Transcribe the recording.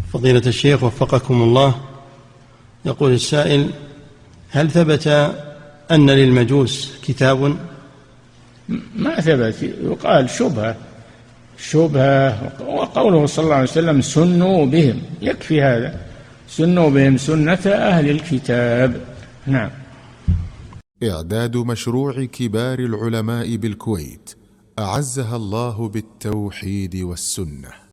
فضيلة الشيخ وفقكم الله، يقول السائل: هل ثبت أن للمجوس كتاب؟ ما ثبت، يقال شبهة، وقوله صلى الله عليه وسلم سنوا بهم، يكفي هذا، سنوا بهم سنة أهل الكتاب. نعم. إعداد مشروع كبار العلماء بالكويت أعزها الله بالتوحيد والسنة.